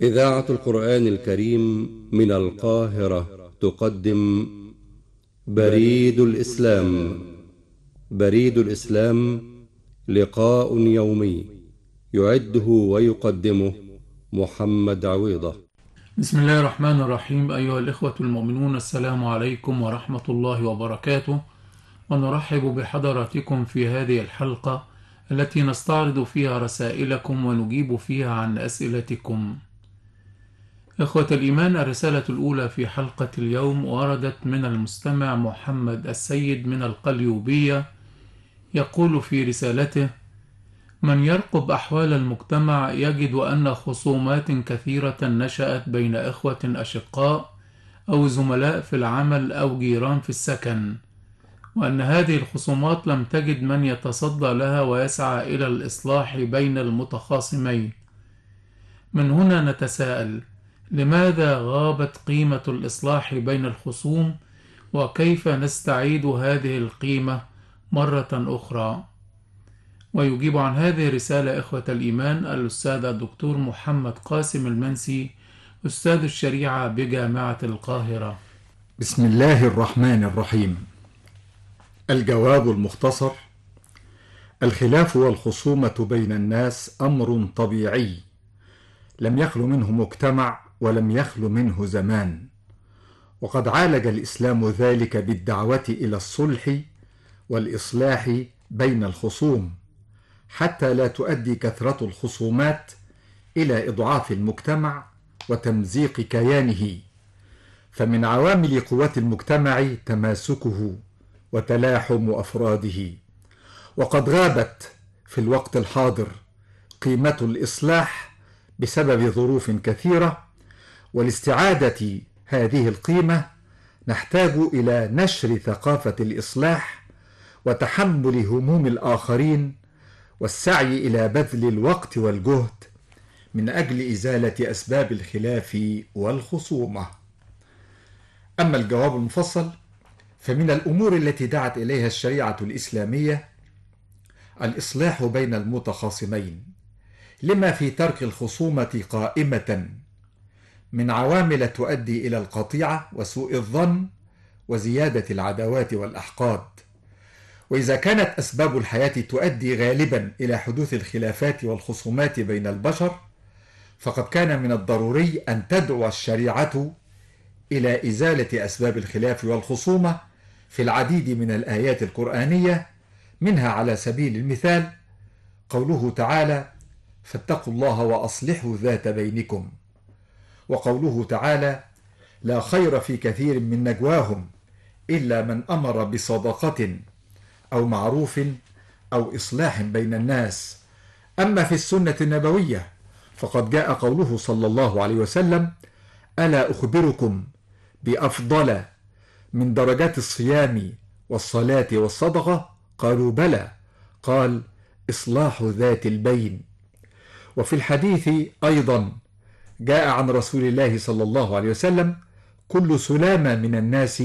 إذاعة القرآن الكريم من القاهرة تقدم بريد الإسلام. بريد الإسلام لقاء يومي يعده ويقدمه محمد عويضة. بسم الله الرحمن الرحيم. أيها الإخوة المؤمنون، السلام عليكم ورحمة الله وبركاته، ونرحب بحضراتكم في هذه الحلقة التي نستعرض فيها رسائلكم ونجيب فيها عن أسئلتكم. إخوة الإيمان، الرسالة الأولى في حلقة اليوم وردت من المستمع محمد السيد من القليوبية، يقول في رسالته: من يرقب أحوال المجتمع يجد أن خصومات كثيرة نشأت بين إخوة أشقاء أو زملاء في العمل أو جيران في السكن، وأن هذه الخصومات لم تجد من يتصدى لها ويسعى إلى الإصلاح بين المتخاصمين. من هنا نتساءل: لماذا غابت قيمة الإصلاح بين الخصوم؟ وكيف نستعيد هذه القيمة مرة أخرى؟ ويجيب عن هذه الرسالة إخوة الإيمان الأستاذ الدكتور محمد قاسم المنسي، أستاذ الشريعة بجامعة القاهرة. بسم الله الرحمن الرحيم. الجواب المختصر: الخلاف والخصومة بين الناس أمر طبيعي، لم يخل منه مجتمع ولم يخل منه زمان، وقد عالج الإسلام ذلك بالدعوة إلى الصلح والإصلاح بين الخصوم، حتى لا تؤدي كثرة الخصومات إلى إضعاف المجتمع وتمزيق كيانه. فمن عوامل قوة المجتمع تماسكه وتلاحم أفراده، وقد غابت في الوقت الحاضر قيمة الإصلاح بسبب ظروف كثيرة، ولاستعادة هذه القيمة نحتاج إلى نشر ثقافة الإصلاح وتحمل هموم الآخرين والسعي إلى بذل الوقت والجهد من أجل إزالة أسباب الخلاف والخصومة. أما الجواب المفصل، فمن الأمور التي دعت إليها الشريعة الإسلامية الإصلاح بين المتخاصمين، لما في ترك الخصومة قائمة من عوامل تؤدي إلى القطيعة وسوء الظن وزيادة العداوات والأحقاد. وإذا كانت أسباب الحياة تؤدي غالبا إلى حدوث الخلافات والخصومات بين البشر، فقد كان من الضروري أن تدعو الشريعة إلى إزالة أسباب الخلاف والخصومة في العديد من الآيات القرآنية، منها على سبيل المثال قوله تعالى: فاتقوا الله وأصلحوا ذات بينكم، وقوله تعالى: لا خير في كثير من نجواهم إلا من أمر بصدقة أو معروف أو إصلاح بين الناس. أما في السنة النبوية فقد جاء قوله صلى الله عليه وسلم: ألا أخبركم بأفضل من درجات الصيام والصلاة والصدقة؟ قالوا بلى، قال: إصلاح ذات البين. وفي الحديث أيضا جاء عن رسول الله صلى الله عليه وسلم: كل سلامة من الناس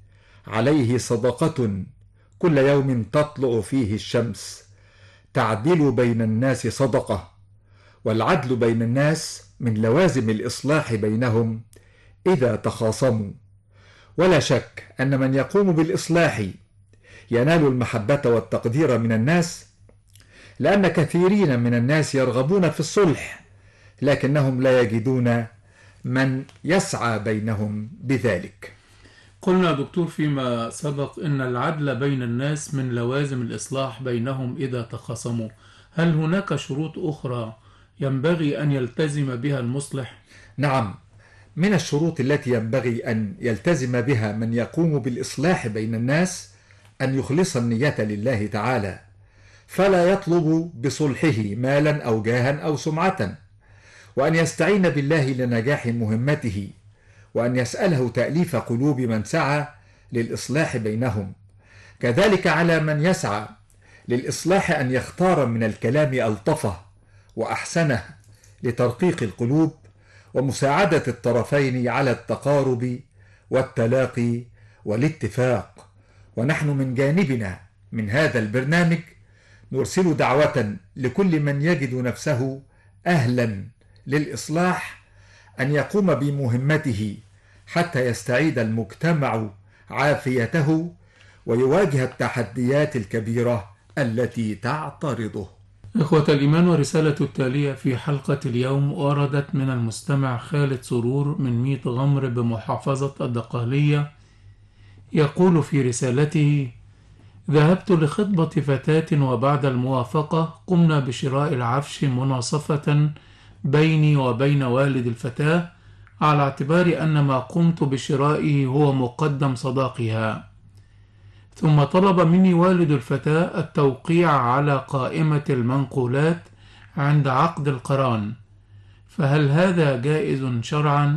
عليه صدقة كل يوم تطلع فيه الشمس، تعدل بين الناس صدقة، والعدل بين الناس من لوازم الإصلاح بينهم إذا تخاصموا. ولا شك أن من يقوم بالإصلاح ينال المحبة والتقدير من الناس، لأن كثيرين من الناس يرغبون في الصلح لكنهم لا يجدون من يسعى بينهم بذلك. قلنا دكتور فيما سبق إن العدل بين الناس من لوازم الإصلاح بينهم إذا تخاصموا. هل هناك شروط أخرى ينبغي أن يلتزم بها المصلح؟ نعم، من الشروط التي ينبغي أن يلتزم بها من يقوم بالإصلاح بين الناس أن يخلص النية لله تعالى، فلا يطلب بصلحه مالا أو جاها أو سمعة، وأن يستعين بالله لنجاح مهمته، وأن يسأله تأليف قلوب من سعى للإصلاح بينهم. كذلك على من يسعى للإصلاح أن يختار من الكلام ألطفه وأحسنه لترقيق القلوب ومساعدة الطرفين على التقارب والتلاقي والاتفاق. ونحن من جانبنا من هذا البرنامج نرسل دعوة لكل من يجد نفسه أهلا للإصلاح أن يقوم بمهمته حتى يستعيد المجتمع عافيته ويواجه التحديات الكبيرة التي تعترضه. إخوة الإيمان، ورسالة التالية في حلقة اليوم وردت من المستمع خالد سرور من ميت غمر بمحافظة الدقهلية. يقول في رسالته: ذهبت لخطبة فتاة، وبعد الموافقة قمنا بشراء العفش مناصفة بيني وبين والد الفتاة، على اعتبار أن ما قمت بشرائه هو مقدم صداقها. ثم طلب مني والد الفتاة التوقيع على قائمة المنقولات عند عقد القران، فهل هذا جائز شرعا؟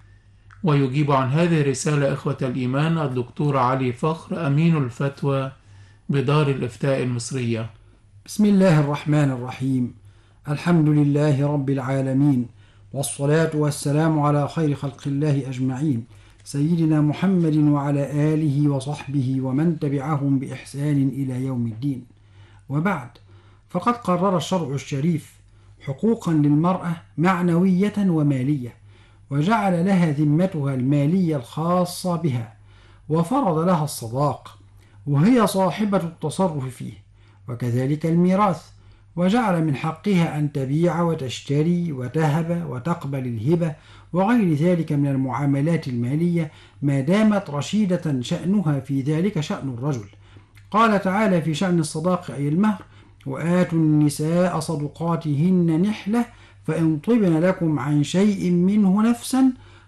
ويجيب عن هذه الرسالة إخوة الإيمان الدكتور علي فخر، أمين الفتوى بدار الإفتاء المصرية. بسم الله الرحمن الرحيم. الحمد لله رب العالمين، والصلاة والسلام على خير خلق الله أجمعين، سيدنا محمد وعلى آله وصحبه ومن تبعهم بإحسان إلى يوم الدين. وبعد، فقد قرر الشرع الشريف حقوقا للمرأة معنوية ومالية، وجعل لها ذمتها المالية الخاصة بها، وفرض لها الصداق وهي صاحبة التصرف فيه، وكذلك الميراث، وجعل من حقها أن تبيع وتشتري وتهب وتقبل الهبة وغير ذلك من المعاملات المالية ما دامت رشيدة شأنها في ذلك شأن الرجل. قال تعالى في شأن الصداق أي المهر: وآتوا النساء صدقاتهن نحلة فإن طبن لكم عن شيء منه نفسا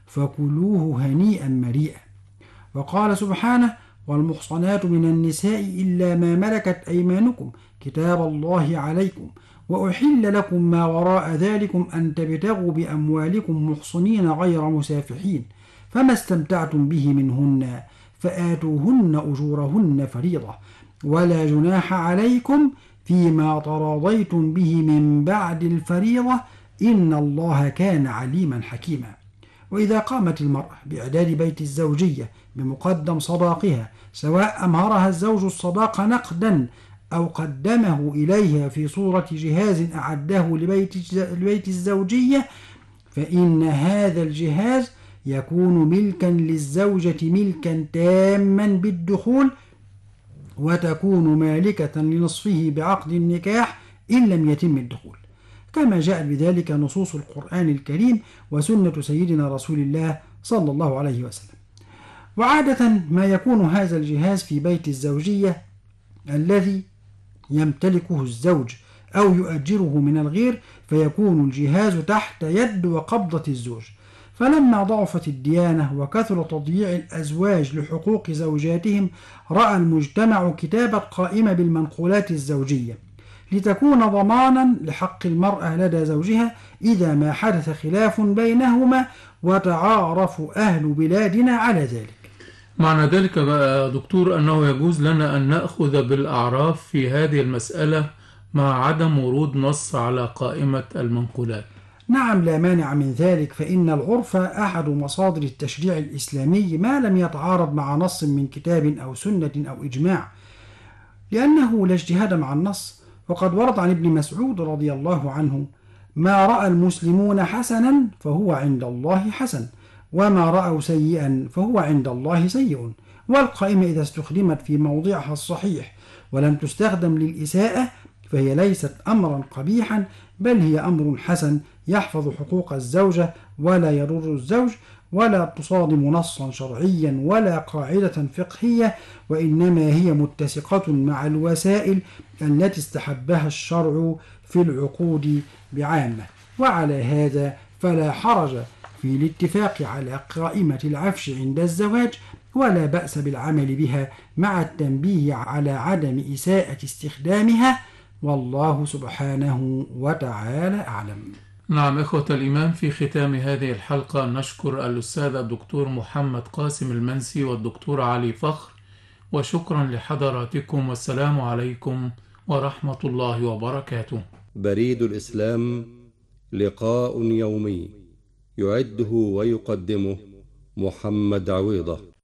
فكلوه هنيئا مريئا. وقال سبحانه: والمحصنات من النساء إلا ما ملكت أيمانكم كتاب الله عليكم وأحل لكم ما وراء ذلكم أن تبتغوا بأموالكم محصنين غير مسافحين، فما استمتعتم به منهن فآتوهن أجورهن فريضة، ولا جناح عليكم فيما تراضيتم به من بعد الفريضة إن الله كان عليما حكيما. وإذا قامت المرأة بإعداد بيت الزوجية بمقدم صداقها، سواء أمهرها الزوج الصداق نقدا أو قدمه إليها في صورة جهاز أعده لبيت الزوجية، فإن هذا الجهاز يكون ملكا للزوجة ملكا تاما بالدخول، وتكون مالكة لنصفه بعقد النكاح إن لم يتم الدخول، كما جاء بذلك نصوص القرآن الكريم وسنة سيدنا رسول الله صلى الله عليه وسلم. وعادة ما يكون هذا الجهاز في بيت الزوجية الذي يمتلكه الزوج أو يؤجره من الغير، فيكون الجهاز تحت يد وقبضة الزوج. فلما ضعفت الديانة وكثر تضييع الأزواج لحقوق زوجاتهم، رأى المجتمع كتابة قائمة بالمنقولات الزوجية لتكون ضمانا لحق المرأة لدى زوجها إذا ما حدث خلاف بينهما وتعارف أهل بلادنا على ذلك. معنى ذلك بقى دكتور أنه يجوز لنا أن نأخذ بالأعراف في هذه المسألة مع عدم ورود نص على قائمة المنقولات. نعم، لا مانع من ذلك، فإن العرف أحد مصادر التشريع الإسلامي ما لم يتعارض مع نص من كتاب أو سنة أو إجماع، لأنه لا اجتهاد مع النص. وقد ورد عن ابن مسعود رضي الله عنه: ما رأى المسلمون حسنا فهو عند الله حسن، وما رأوا سيئا فهو عند الله سيء. والقائمة إذا استخدمت في موضعها الصحيح ولم تستخدم للإساءة فهي ليست أمرا قبيحا، بل هي أمر حسن يحفظ حقوق الزوجة ولا يضر الزوج، ولا تصادم نصا شرعيا ولا قاعدة فقهية، وإنما هي متسقة مع الوسائل التي استحبها الشرع في العقود بعامة. وعلى هذا فلا حرج في الاتفاق على قائمة العفش عند الزواج، ولا بأس بالعمل بها مع التنبيه على عدم إساءة استخدامها، والله سبحانه وتعالى أعلم. نعم إخوة الإيمان، في ختام هذه الحلقة نشكر الأستاذ الدكتور محمد قاسم المنسي والدكتور علي فخر، وشكرا لحضراتكم، والسلام عليكم ورحمة الله وبركاته. بريد الإسلام، لقاء يومي يعده ويقدمه محمد عويضة.